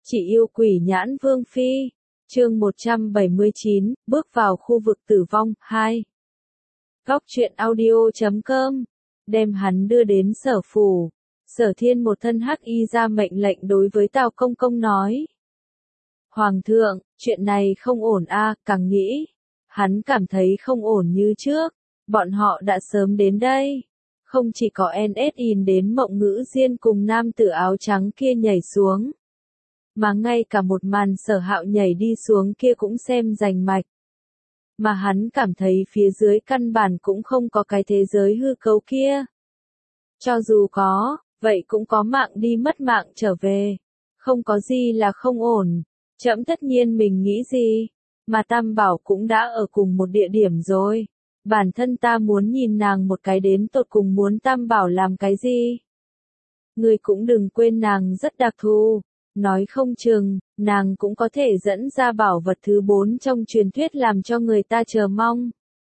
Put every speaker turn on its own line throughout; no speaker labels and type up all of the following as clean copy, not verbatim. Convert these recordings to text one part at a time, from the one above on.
Chị yêu quỷ nhãn vương phi. Chương 179, bước vào khu vực tử vong, 2. Góc truyện audio.com. Đem hắn đưa đến Sở phủ. Sở Thiên một thân hắc y ra mệnh lệnh đối với Tào Công Công nói. Hoàng thượng, chuyện này không ổn a, càng nghĩ. Hắn cảm thấy không ổn như trước. Bọn họ đã sớm đến đây. Không chỉ có NSIN đến Mộng Ngữ Diên cùng nam tử áo trắng kia nhảy xuống. Mà ngay cả một màn Sở Hạo nhảy đi xuống kia cũng xem rành mạch. Mà hắn cảm thấy phía dưới căn bản cũng không có cái thế giới hư cấu kia. Cho dù có, vậy cũng có mạng đi mất mạng trở về. Không có gì là không ổn. Trẫm tất nhiên mình nghĩ gì. Mà Tam Bảo cũng đã ở cùng một địa điểm rồi. Bản thân ta muốn nhìn nàng một cái đến tột cùng muốn Tam Bảo làm cái gì. Người cũng đừng quên nàng rất đặc thù. Nói không chừng, nàng cũng có thể dẫn ra bảo vật thứ 4 trong truyền thuyết làm cho người ta chờ mong.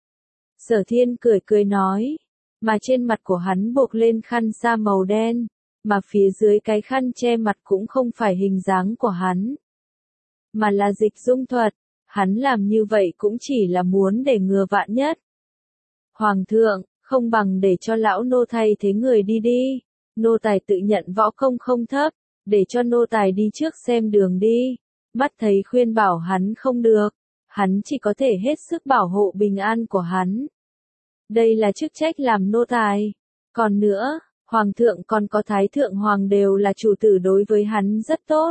Sở Thiên cười cười nói, mà trên mặt của hắn buộc lên khăn sa màu đen, mà phía dưới cái khăn che mặt cũng không phải hình dáng của hắn, mà là dịch dung thuật. Hắn làm như vậy cũng chỉ là muốn để ngừa vạn nhất. Hoàng thượng, không bằng để cho lão nô thay thế người đi đi. Nô tài tự nhận võ công không thấp. Để cho nô tài đi trước xem đường đi. Mắt thấy khuyên bảo hắn không được. Hắn chỉ có thể hết sức bảo hộ bình an của hắn. Đây là chức trách làm nô tài. Còn nữa, hoàng thượng còn có thái thượng hoàng đều là chủ tử đối với hắn rất tốt.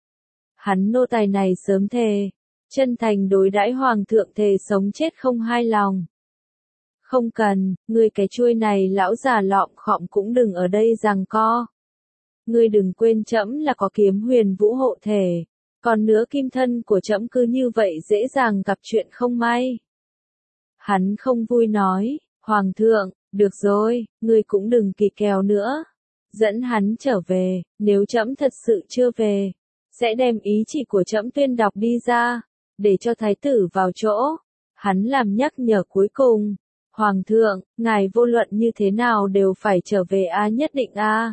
Hắn nô tài này sớm thề. Chân thành đối đãi hoàng thượng thề sống chết không hai lòng. Không cần, ngươi cái chuôi này lão già lọm khọm cũng đừng ở đây giằng co. Ngươi đừng quên trẫm là có Kiếm Huyền Vũ hộ thể. Còn nữa kim thân của trẫm cứ như vậy dễ dàng gặp chuyện không may. Hắn không vui nói, Hoàng thượng, được rồi, ngươi cũng đừng kỳ kèo nữa. Dẫn hắn trở về, nếu trẫm thật sự chưa về, sẽ đem ý chỉ của trẫm tuyên đọc đi ra, để cho thái tử vào chỗ. Hắn làm nhắc nhở cuối cùng. Hoàng thượng, ngài vô luận như thế nào đều phải trở về nhất định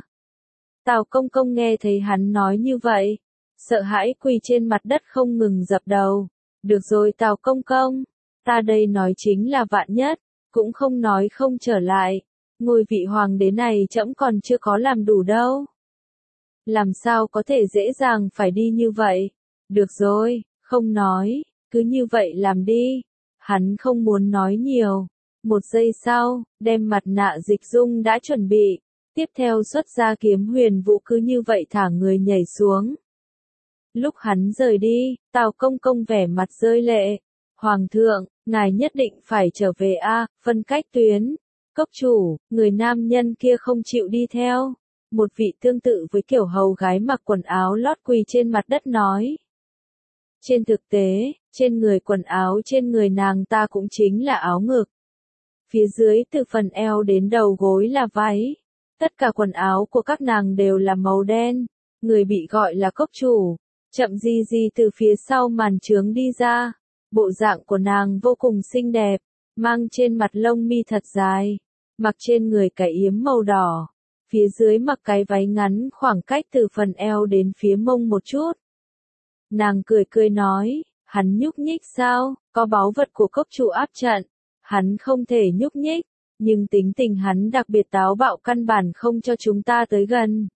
Tào Công Công nghe thấy hắn nói như vậy, sợ hãi quỳ trên mặt đất không ngừng dập đầu. Được rồi Tào Công Công, ta đây nói chính là vạn nhất, cũng không nói không trở lại. Ngôi vị hoàng đế này trẫm còn chưa có làm đủ đâu. Làm sao có thể dễ dàng phải đi như vậy? Được rồi, không nói, cứ như vậy làm đi. Hắn không muốn nói nhiều. Một giây sau, đem mặt nạ dịch dung đã chuẩn bị. Tiếp theo xuất ra Kiếm Huyền Vũ cứ như vậy thả người nhảy xuống. Lúc hắn rời đi, Tào Công Công vẻ mặt rơi lệ. Hoàng thượng, ngài nhất định phải trở về phân cách tuyến. Cốc chủ, người nam nhân kia không chịu đi theo. Một vị tương tự với kiểu hầu gái mặc quần áo lót quỳ trên mặt đất nói. Trên thực tế, trên người quần áo trên người nàng ta cũng chính là áo ngực. Phía dưới từ phần eo đến đầu gối là váy. Tất cả quần áo của các nàng đều là màu đen. Người bị gọi là cốc chủ. Chậm gì gì từ phía sau màn trướng đi ra. Bộ dạng của nàng vô cùng xinh đẹp. Mang trên mặt lông mi thật dài. Mặc trên người cái yếm màu đỏ. Phía dưới mặc cái váy ngắn khoảng cách từ phần eo đến phía mông một chút. Nàng cười cười nói. Hắn nhúc nhích sao? Có báu vật của cốc chủ áp trận. Hắn không thể nhúc nhích. Nhưng tính tình hắn đặc biệt táo bạo căn bản không cho chúng ta tới gần.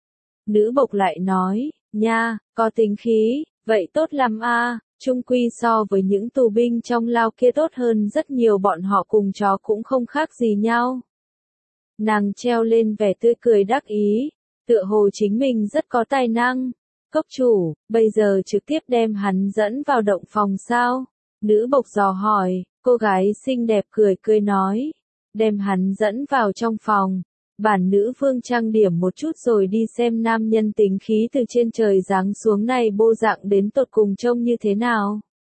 Nữ bộc lại nói, nha, có tính khí, vậy tốt lắm chung quy so với những tù binh trong lao kia tốt hơn rất nhiều, bọn họ cùng chó cũng không khác gì nhau. Nàng treo lên vẻ tươi cười đắc ý, tựa hồ chính mình rất có tài năng. Cốc chủ, bây giờ trực tiếp đem hắn dẫn vào động phòng sao? Nữ bộc dò hỏi, cô gái xinh đẹp cười cười nói. Đem hắn dẫn vào trong phòng. Bản nữ vương trang điểm một chút rồi đi xem nam nhân tính khí từ trên trời giáng xuống này bộ dạng đến tột cùng trông như thế nào.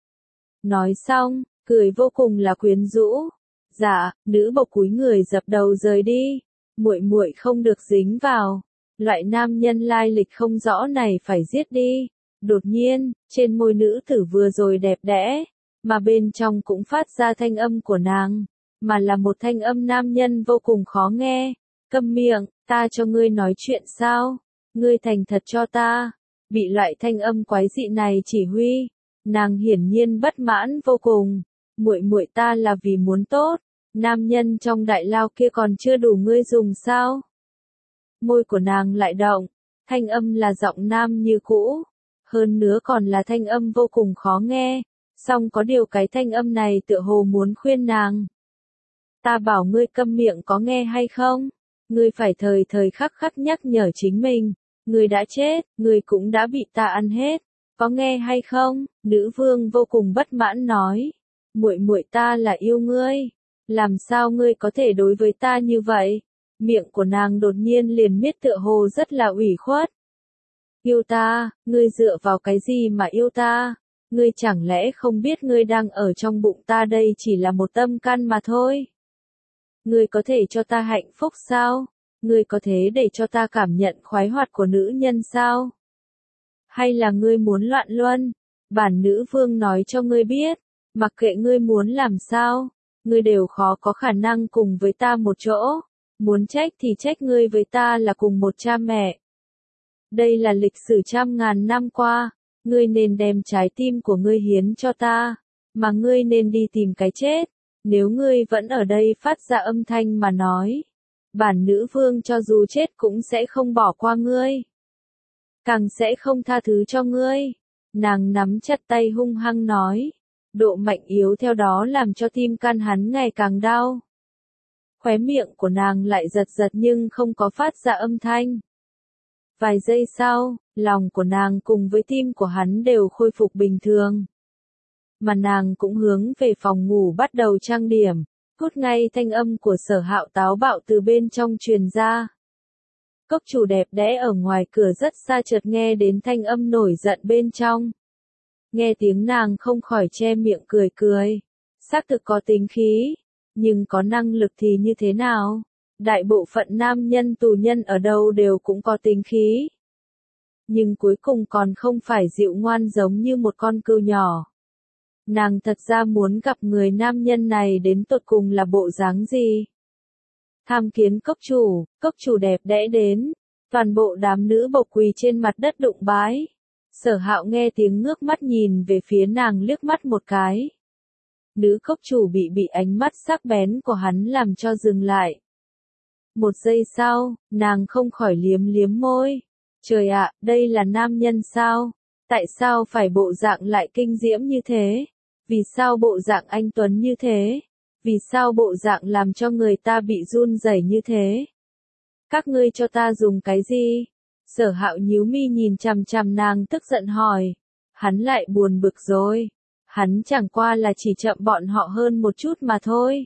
Nói xong, cười vô cùng là quyến rũ. Dạ, nữ bộc cúi người dập đầu rời đi. Muội muội không được dính vào. Loại nam nhân lai lịch không rõ này phải giết đi. Đột nhiên, trên môi nữ tử vừa rồi đẹp đẽ, mà bên trong cũng phát ra thanh âm của nàng. Mà là một thanh âm nam nhân vô cùng khó nghe. Câm miệng, ta cho ngươi nói chuyện sao? Ngươi thành thật cho ta. Bị loại thanh âm quái dị này chỉ huy, nàng hiển nhiên bất mãn vô cùng. Muội muội ta là vì muốn tốt, nam nhân trong đại lao kia còn chưa đủ ngươi dùng sao? Môi của nàng lại động, thanh âm là giọng nam như cũ, hơn nữa còn là thanh âm vô cùng khó nghe, song có điều cái thanh âm này tựa hồ muốn khuyên nàng. Ta bảo ngươi câm miệng có nghe hay không? Ngươi phải thời thời khắc khắc nhắc nhở chính mình, ngươi đã chết, ngươi cũng đã bị ta ăn hết, có nghe hay không? Nữ vương vô cùng bất mãn nói, muội muội ta là yêu ngươi, làm sao ngươi có thể đối với ta như vậy? Miệng của nàng đột nhiên liền miết tựa hồ rất là ủy khuất. Yêu ta, ngươi dựa vào cái gì mà yêu ta? Ngươi chẳng lẽ không biết ngươi đang ở trong bụng ta đây chỉ là một tâm can mà thôi? Ngươi có thể cho ta hạnh phúc sao? Ngươi có thể để cho ta cảm nhận khoái hoạt của nữ nhân sao? Hay là ngươi muốn loạn luân? Bản nữ vương nói cho ngươi biết, mặc kệ ngươi muốn làm sao, ngươi đều khó có khả năng cùng với ta một chỗ. Muốn trách thì trách ngươi với ta là cùng một cha mẹ. Đây là lịch sử trăm ngàn năm qua, ngươi nên đem trái tim của ngươi hiến cho ta, mà ngươi nên đi tìm cái chết. Nếu ngươi vẫn ở đây phát ra âm thanh mà nói, bản nữ vương cho dù chết cũng sẽ không bỏ qua ngươi, càng sẽ không tha thứ cho ngươi. Nàng nắm chặt tay hung hăng nói, độ mạnh yếu theo đó làm cho tim can hắn ngày càng đau. Khóe miệng của nàng lại giật giật nhưng không có phát ra âm thanh. Vài giây sau, lòng của nàng cùng với tim của hắn đều khôi phục bình thường. Mà nàng cũng hướng về phòng ngủ bắt đầu trang điểm, hút ngay thanh âm của Sở Hạo táo bạo từ bên trong truyền ra. Cốc chủ đẹp đẽ ở ngoài cửa rất xa chợt nghe đến thanh âm nổi giận bên trong. Nghe tiếng nàng không khỏi che miệng cười cười. Xác thực có tính khí, nhưng có năng lực thì như thế nào? Đại bộ phận nam nhân tù nhân ở đâu đều cũng có tính khí. Nhưng cuối cùng còn không phải dịu ngoan giống như một con cừu nhỏ. Nàng thật ra muốn gặp người nam nhân này đến tột cùng là bộ dáng gì? Tham kiến cốc chủ đẹp đẽ đến, toàn bộ đám nữ bộc quỳ trên mặt đất đụng bái. Sở Hạo nghe tiếng ngước mắt nhìn về phía nàng liếc mắt một cái. Nữ cốc chủ bị ánh mắt sắc bén của hắn làm cho dừng lại. Một giây sau, nàng không khỏi liếm liếm môi. Trời ạ, đây là nam nhân sao? Tại sao phải bộ dạng lại kinh diễm như thế? Vì sao bộ dạng anh tuấn như thế? Vì sao bộ dạng làm cho người ta bị run rẩy như thế? Các ngươi cho ta dùng cái gì? Sở Hạo nhíu mi nhìn chằm chằm nàng tức giận hỏi. Hắn lại buồn bực rồi. Hắn chẳng qua là chỉ chậm bọn họ hơn một chút mà thôi.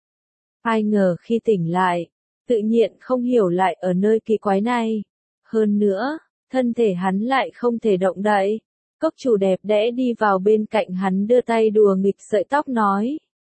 Ai ngờ khi tỉnh lại, tự nhiên không hiểu lại ở nơi kỳ quái này. Hơn nữa, thân thể hắn lại không thể động đậy. Cốc chủ đẹp đẽ đi vào bên cạnh hắn đưa tay đùa nghịch sợi tóc nói.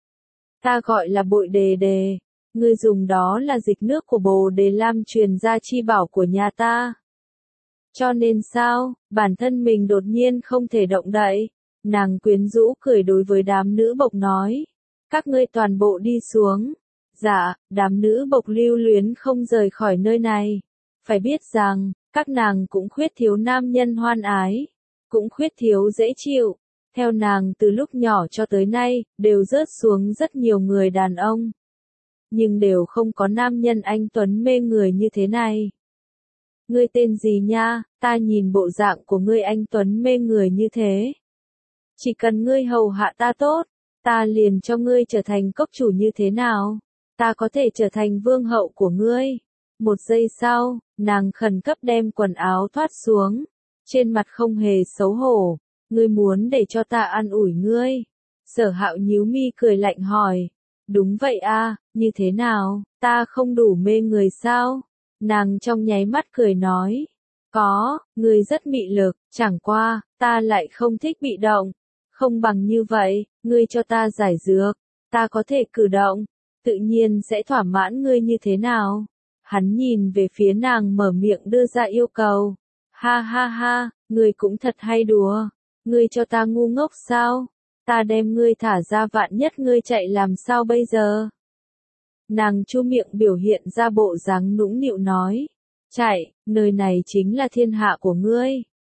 Ta gọi là Bội Đề Đề, ngươi dùng đó là dịch nước của Bồ Đề Lam truyền ra chi bảo của nhà ta. Cho nên sao, bản thân mình đột nhiên không thể động đậy. Nàng quyến rũ cười đối với đám nữ bộc nói. Các ngươi toàn bộ đi xuống. Dạ, đám nữ bộc lưu luyến không rời khỏi nơi này. Phải biết rằng, các nàng cũng khuyết thiếu nam nhân hoan ái. Cũng khuyết thiếu dễ chịu. Theo nàng từ lúc nhỏ cho tới nay, đều rớt xuống rất nhiều người đàn ông. Nhưng đều không có nam nhân anh tuấn mê người như thế này. Ngươi tên gì nha, ta nhìn bộ dạng của ngươi anh tuấn mê người như thế. Chỉ cần ngươi hầu hạ ta tốt, ta liền cho ngươi trở thành cốc chủ như thế nào? Ta có thể trở thành vương hậu của ngươi. Một giây sau, nàng khẩn cấp đem quần áo thoát xuống. Trên mặt không hề xấu hổ. Ngươi muốn để cho ta an ủi ngươi. Sở Hạo nhíu mi cười lạnh hỏi. Đúng vậy a, như thế nào, ta không đủ mê người sao? Nàng trong nháy mắt cười nói. Có, ngươi rất mị lực, chẳng qua, ta lại không thích bị động. Không bằng như vậy, ngươi cho ta giải dược, ta có thể cử động, tự nhiên sẽ thỏa mãn ngươi như thế nào? Hắn nhìn về phía nàng mở miệng đưa ra yêu cầu. Ha ha ha, ngươi cũng thật hay đùa. Ngươi cho ta ngu ngốc sao? Ta đem ngươi thả ra vạn nhất ngươi chạy làm sao bây giờ? Nàng chu miệng biểu hiện ra bộ dáng nũng nịu nói. Chạy, nơi này chính là thiên hạ của ngươi.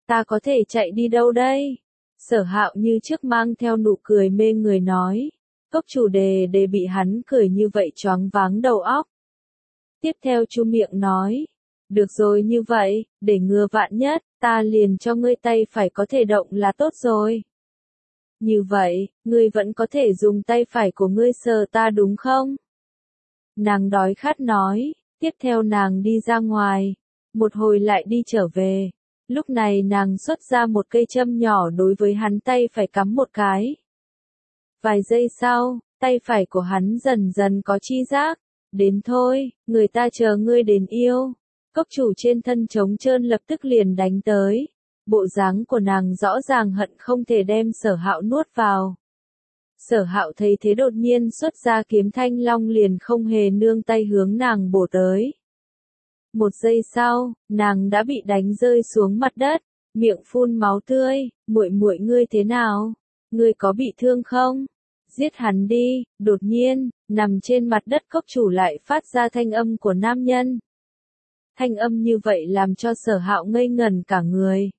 Ta có thể chạy đi đâu đây? Sở Hạo như trước mang theo nụ cười mê người nói. Cốc chủ đề bị hắn cười như vậy choáng váng đầu óc. Tiếp theo chu miệng nói. Được rồi như vậy, để ngừa vạn nhất, ta liền cho ngươi tay phải có thể động là tốt rồi. Như vậy, ngươi vẫn có thể dùng tay phải của ngươi sờ ta đúng không? Nàng đói khát nói, tiếp theo nàng đi ra ngoài, một hồi lại đi trở về. Lúc này nàng xuất ra một cây châm nhỏ đối với hắn tay phải cắm một cái. Vài giây sau, tay phải của hắn dần dần có chi giác. Đến thôi, người ta chờ ngươi đến yêu. Cốc chủ trên thân trống trơn lập tức liền đánh tới. Bộ dáng của nàng rõ ràng hận không thể đem Sở Hạo nuốt vào. Sở Hạo thấy thế đột nhiên xuất ra kiếm thanh long liền không hề nương tay hướng nàng bổ tới. Một giây sau, nàng đã bị đánh rơi xuống mặt đất, miệng phun máu tươi. Muội muội ngươi thế nào? Ngươi có bị thương không? Giết hắn đi. Đột nhiên, nằm trên mặt đất cốc chủ lại phát ra thanh âm của nam nhân. Thanh âm như vậy làm cho Sở Hạo ngây ngẩn cả người.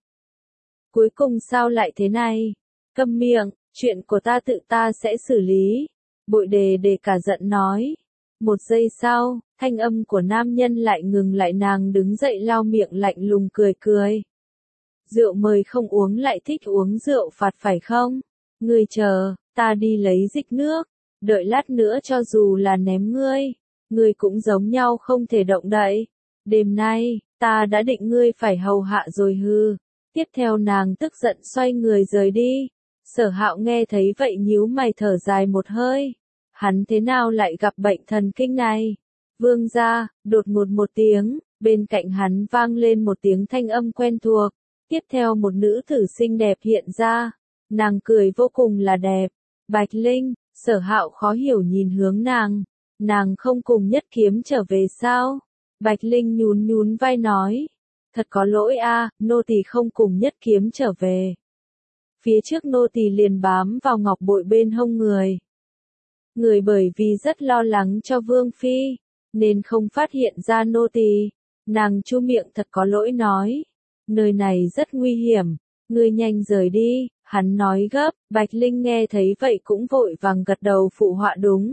Cuối cùng sao lại thế này? Câm miệng, chuyện của ta tự ta sẽ xử lý. Bội đề cả giận nói. Một giây sau, thanh âm của nam nhân lại ngừng lại, nàng đứng dậy lau miệng lạnh lùng cười cười. Rượu mời không uống lại thích uống rượu phạt phải không? Ngươi chờ, ta đi lấy dịch nước. Đợi lát nữa cho dù là ném ngươi cũng giống nhau không thể động đậy. Đêm nay, ta đã định ngươi phải hầu hạ rồi hư. Tiếp theo nàng tức giận xoay người rời đi. Sở Hạo nghe thấy vậy nhíu mày thở dài một hơi. Hắn thế nào lại gặp bệnh thần kinh này? Vương gia, đột ngột một tiếng, bên cạnh hắn vang lên một tiếng thanh âm quen thuộc. Tiếp theo một nữ tử xinh đẹp hiện ra. Nàng cười vô cùng là đẹp. Bạch Linh, Sở Hạo khó hiểu nhìn hướng nàng. Nàng không cùng Nhất Kiếm trở về sao? Bạch Linh nhún nhún vai nói. Thật có lỗi a, nô tỳ không cùng Nhất Kiếm trở về. Phía trước nô tỳ liền bám vào ngọc bội bên hông người. Người bởi vì rất lo lắng cho Vương Phi, nên không phát hiện ra nô tỳ. Nàng chu miệng thật có lỗi nói. Nơi này rất nguy hiểm, ngươi nhanh rời đi, hắn nói gấp. Bạch Linh nghe thấy vậy cũng vội vàng gật đầu phụ họa đúng.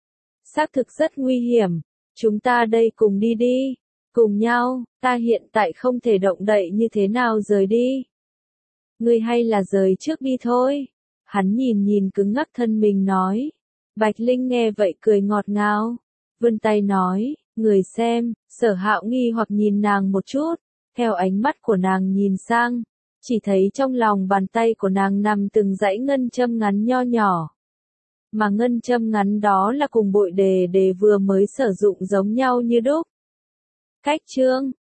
Xác thực rất nguy hiểm, chúng ta đây cùng đi đi. Cùng nhau, ta hiện tại không thể động đậy như thế nào rời đi. Ngươi hay là rời trước đi thôi. Hắn nhìn cứng ngắc thân mình nói. Bạch Linh nghe vậy cười ngọt ngào. Vươn tay nói, người xem. Sở Hạo nghi hoặc nhìn nàng một chút. Theo ánh mắt của nàng nhìn sang, chỉ thấy trong lòng bàn tay của nàng nằm từng dãy ngân châm ngắn nho nhỏ. Mà ngân châm ngắn đó là cùng bội đề vừa mới sử dụng giống nhau như đúc. Cách chương